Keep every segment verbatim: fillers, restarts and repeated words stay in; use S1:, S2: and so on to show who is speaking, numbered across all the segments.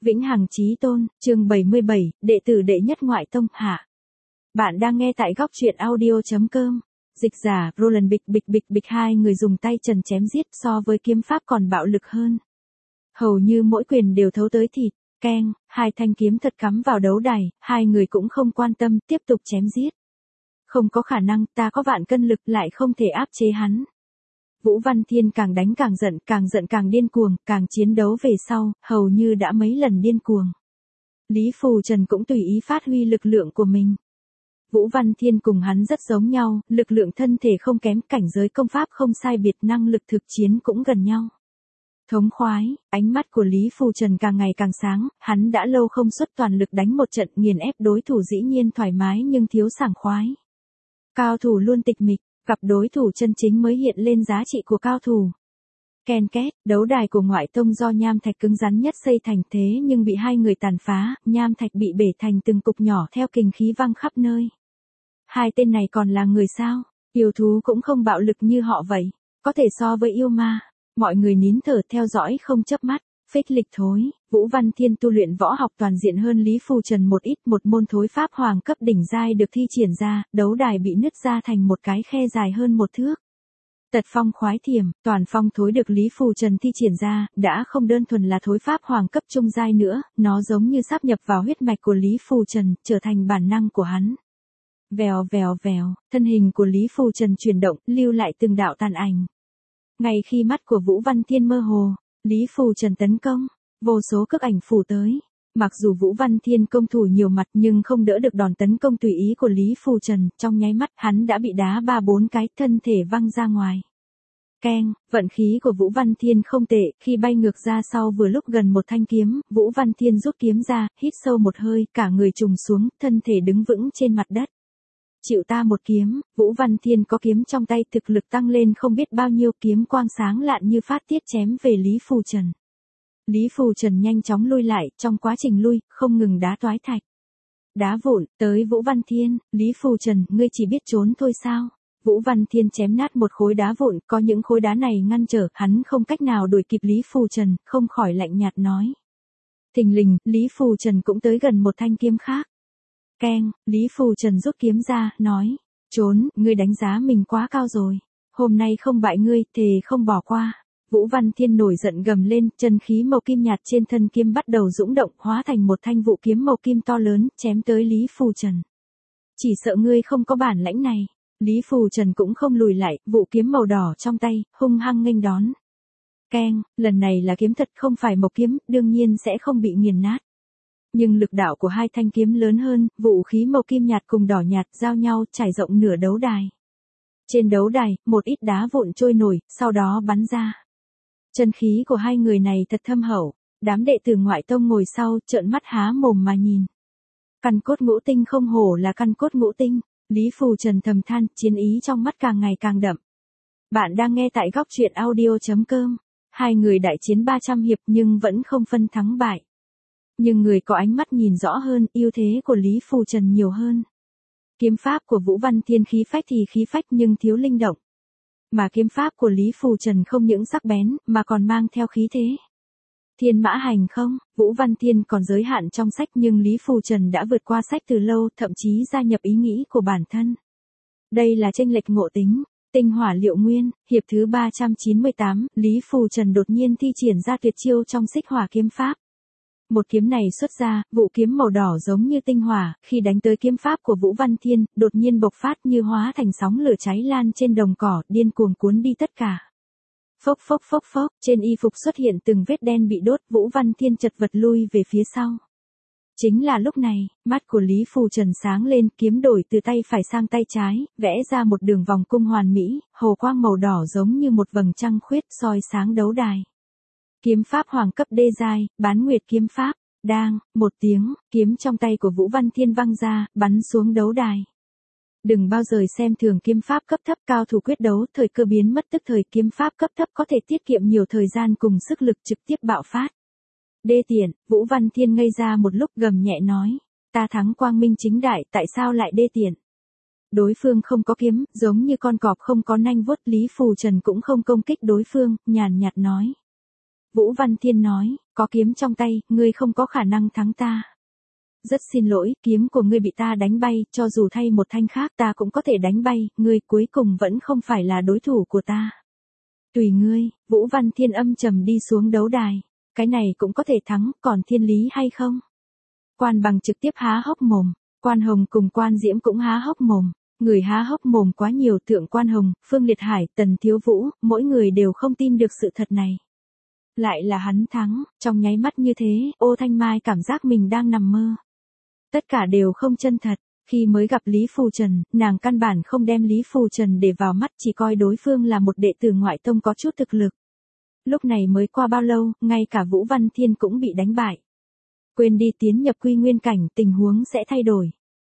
S1: Vĩnh hằng chí tôn, chương bảy mươi bảy, đệ tử đệ nhất ngoại tông, hạ. Bạn đang nghe tại góc truyện audio.com. Dịch giả, Roland bịch bịch bịch bịch hai người dùng tay trần chém giết so với kiếm pháp còn bạo lực hơn. Hầu như mỗi quyền đều thấu tới thịt, keng, hai thanh kiếm thật cắm vào đấu đài, hai người cũng không quan tâm, tiếp tục chém giết. Không có khả năng, ta có vạn cân lực lại không thể áp chế hắn. Vũ Văn Thiên càng đánh càng giận, càng giận càng điên cuồng, càng chiến đấu về sau, hầu như đã mấy lần điên cuồng. Lý Phù Trần cũng tùy ý phát huy lực lượng của mình. Vũ Văn Thiên cùng hắn rất giống nhau, lực lượng thân thể không kém, cảnh giới công pháp không sai biệt, năng lực thực chiến cũng gần nhau. Thống khoái, ánh mắt của Lý Phù Trần càng ngày càng sáng, hắn đã lâu không xuất toàn lực đánh một trận nghiền ép đối thủ, dĩ nhiên thoải mái nhưng thiếu sảng khoái. Cao thủ luôn tịch mịch, gặp đối thủ chân chính mới hiện lên giá trị của cao thủ. Ken két, đấu đài của ngoại tông do nham thạch cứng rắn nhất xây thành, thế nhưng bị hai người tàn phá, nham thạch bị bể thành từng cục nhỏ theo kình khí văng khắp nơi. Hai tên này còn là người sao? Yêu thú cũng không bạo lực như họ vậy, có thể so với yêu ma. Mọi người nín thở theo dõi không chớp mắt. Phích lịch thối, Vũ Văn Thiên tu luyện võ học toàn diện hơn Lý Phù Trần một ít, một môn thối pháp hoàng cấp đỉnh giai được thi triển ra, đấu đài bị nứt ra thành một cái khe dài hơn một thước. Tật phong khoái thiểm, toàn phong thối được Lý Phù Trần thi triển ra, đã không đơn thuần là thối pháp hoàng cấp trung giai nữa, nó giống như sáp nhập vào huyết mạch của Lý Phù Trần, trở thành bản năng của hắn. Vèo vèo vèo, thân hình của Lý Phù Trần chuyển động, lưu lại từng đạo tàn ảnh. Ngay khi mắt của Vũ Văn Thiên mơ hồ, Lý Phù Trần tấn công, vô số cước ảnh phủ tới. Mặc dù Vũ Văn Thiên công thủ nhiều mặt nhưng không đỡ được đòn tấn công tùy ý của Lý Phù Trần, trong nháy mắt hắn đã bị đá ba bốn cái, thân thể văng ra ngoài. Keng, vận khí của Vũ Văn Thiên không tệ, khi bay ngược ra sau vừa lúc gần một thanh kiếm, Vũ Văn Thiên rút kiếm ra, hít sâu một hơi, cả người trùng xuống, thân thể đứng vững trên mặt đất. Chịu ta một kiếm, Vũ Văn Thiên có kiếm trong tay, thực lực tăng lên không biết bao nhiêu, kiếm quang sáng lạn như phát tiết chém về Lý Phù Trần. Lý Phù Trần nhanh chóng lui lại, trong quá trình lui, không ngừng đá toái thạch. Đá vụn, tới Vũ Văn Thiên, Lý Phù Trần, ngươi chỉ biết trốn thôi sao? Vũ Văn Thiên chém nát một khối đá vụn, có những khối đá này ngăn trở, hắn không cách nào đuổi kịp Lý Phù Trần, không khỏi lạnh nhạt nói. Thình lình, Lý Phù Trần cũng tới gần một thanh kiếm khác. Keng, Lý Phù Trần rút kiếm ra, nói, trốn, ngươi đánh giá mình quá cao rồi. Hôm nay không bại ngươi, thề không bỏ qua. Vũ Văn Thiên nổi giận gầm lên, chân khí màu kim nhạt trên thân kiếm bắt đầu dũng động, hóa thành một thanh vũ kiếm màu kim to lớn, chém tới Lý Phù Trần. Chỉ sợ ngươi không có bản lãnh này. Lý Phù Trần cũng không lùi lại, vũ kiếm màu đỏ trong tay, hung hăng nghênh đón. Keng, lần này là kiếm thật không phải mộc kiếm, đương nhiên sẽ không bị nghiền nát. Nhưng lực đạo của hai thanh kiếm lớn hơn, vũ khí màu kim nhạt cùng đỏ nhạt giao nhau trải rộng nửa đấu đài. Trên đấu đài, một ít đá vụn trôi nổi, sau đó bắn ra. Chân khí của hai người này thật thâm hậu, đám đệ tử ngoại tông ngồi sau, trợn mắt há mồm mà nhìn. Căn cốt ngũ tinh không hổ là căn cốt ngũ tinh, Lý Phù Trần thầm than, chiến ý trong mắt càng ngày càng đậm. Bạn đang nghe tại góc truyện audio.com, hai người đại chiến ba trăm hiệp nhưng vẫn không phân thắng bại. Nhưng người có ánh mắt nhìn rõ hơn, ưu thế của Lý Phù Trần nhiều hơn. Kiếm pháp của Vũ Văn Thiên khí phách thì khí phách nhưng thiếu linh động. Mà kiếm pháp của Lý Phù Trần không những sắc bén, mà còn mang theo khí thế. Thiên mã hành không, Vũ Văn Thiên còn giới hạn trong sách nhưng Lý Phù Trần đã vượt qua sách từ lâu, thậm chí gia nhập ý nghĩ của bản thân. Đây là chênh lệch ngộ tính. Tinh hỏa liệu nguyên, hiệp thứ ba trăm chín mươi tám, Lý Phù Trần đột nhiên thi triển ra tuyệt chiêu trong xích hỏa kiếm pháp. Một kiếm này xuất ra, vũ kiếm màu đỏ giống như tinh hỏa, khi đánh tới kiếm pháp của Vũ Văn Thiên, đột nhiên bộc phát như hóa thành sóng lửa cháy lan trên đồng cỏ, điên cuồng cuốn đi tất cả. Phốc phốc phốc phốc, trên y phục xuất hiện từng vết đen bị đốt, Vũ Văn Thiên chật vật lui về phía sau. Chính là lúc này, mắt của Lý Phù Trần sáng lên, kiếm đổi từ tay phải sang tay trái, vẽ ra một đường vòng cung hoàn mỹ, hồ quang màu đỏ giống như một vầng trăng khuyết soi sáng đấu đài. Kiếm pháp hoàng cấp đê giai, bán nguyệt kiếm pháp, đang, một tiếng, kiếm trong tay của Vũ Văn Thiên văng ra, bắn xuống đấu đài. Đừng bao giờ xem thường kiếm pháp cấp thấp, cao thủ quyết đấu, thời cơ biến mất tức thời, kiếm pháp cấp thấp có thể tiết kiệm nhiều thời gian cùng sức lực trực tiếp bạo phát. Đê tiện, Vũ Văn Thiên ngây ra một lúc gầm nhẹ nói, ta thắng quang minh chính đại, tại sao lại đê tiện? Đối phương không có kiếm, giống như con cọp không có nanh vuốt, Lý Phù Trần cũng không công kích đối phương, nhàn nhạt nói. Vũ Văn Thiên nói, có kiếm trong tay, ngươi không có khả năng thắng ta. Rất xin lỗi, kiếm của ngươi bị ta đánh bay, cho dù thay một thanh khác ta cũng có thể đánh bay, ngươi cuối cùng vẫn không phải là đối thủ của ta. Tùy ngươi, Vũ Văn Thiên âm trầm đi xuống đấu đài. Cái này cũng có thể thắng, còn thiên lý hay không? Quan Bằng trực tiếp há hốc mồm, Quan Hồng cùng Quan Diễm cũng há hốc mồm. Người há hốc mồm quá nhiều, Thượng Quan Hồng, Phương Liệt Hải, Tần Thiếu Vũ, mỗi người đều không tin được sự thật này. Lại là hắn thắng, trong nháy mắt như thế, Ô Thanh Mai cảm giác mình đang nằm mơ. Tất cả đều không chân thật, khi mới gặp Lý Phù Trần, nàng căn bản không đem Lý Phù Trần để vào mắt, chỉ coi đối phương là một đệ tử ngoại tông có chút thực lực. Lúc này mới qua bao lâu, ngay cả Vũ Văn Thiên cũng bị đánh bại. Quên đi tiến nhập quy nguyên cảnh, tình huống sẽ thay đổi.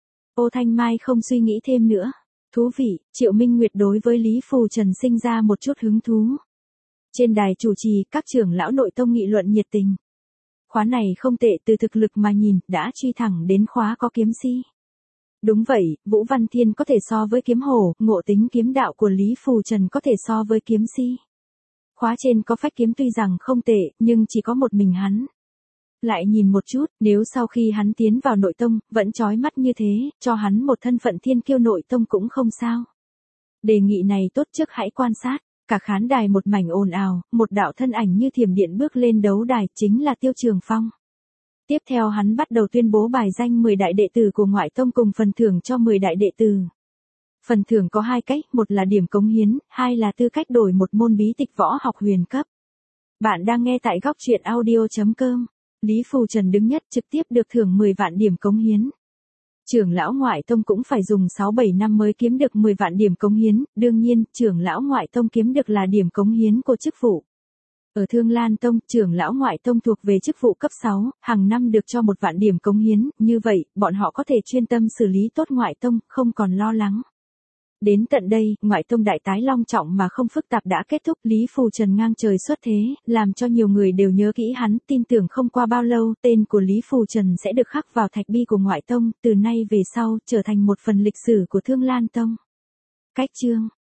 S1: Ô Thanh Mai không suy nghĩ thêm nữa. Thú vị, Triệu Minh Nguyệt đối với Lý Phù Trần sinh ra một chút hứng thú. Trên đài chủ trì, các trưởng lão nội tông nghị luận nhiệt tình. Khóa này không tệ, từ thực lực mà nhìn, đã truy thẳng đến khóa có kiếm si. Đúng vậy, Vũ Văn Thiên có thể so với kiếm hổ, ngộ tính kiếm đạo của Lý Phù Trần có thể so với kiếm si. Khóa trên có phách kiếm tuy rằng không tệ, nhưng chỉ có một mình hắn. Lại nhìn một chút, nếu sau khi hắn tiến vào nội tông, vẫn chói mắt như thế, cho hắn một thân phận thiên kiêu nội tông cũng không sao. Đề nghị này tốt, trước hãy quan sát. Cả khán đài một mảnh ồn ào, một đạo thân ảnh như thiểm điện bước lên đấu đài, chính là Tiêu Trường Phong. Tiếp theo hắn bắt đầu tuyên bố bài danh mười đại đệ tử của ngoại tông cùng phần thưởng cho mười đại đệ tử. Phần thưởng có hai cách, một là điểm cống hiến, hai là tư cách đổi một môn bí tịch võ học huyền cấp. Bạn đang nghe tại góc truyện audio chấm com. Lý Phù Trần đứng nhất, trực tiếp được thưởng mười vạn điểm cống hiến. Trưởng lão ngoại tông cũng phải dùng sáu bảy năm mới kiếm được mười vạn điểm cống hiến, đương nhiên, trưởng lão ngoại tông kiếm được là điểm cống hiến của chức vụ. Ở Thương Lan Tông, trưởng lão ngoại tông thuộc về chức vụ cấp sáu, hàng năm được cho một vạn điểm cống hiến, như vậy, bọn họ có thể chuyên tâm xử lý tốt ngoại tông, không còn lo lắng. Đến tận đây, ngoại tông đại tái long trọng mà không phức tạp đã kết thúc, Lý Phù Trần ngang trời xuất thế, làm cho nhiều người đều nhớ kỹ hắn, tin tưởng không qua bao lâu, tên của Lý Phù Trần sẽ được khắc vào thạch bi của ngoại tông, từ nay về sau, trở thành một phần lịch sử của Thương Lan Tông. Cách chương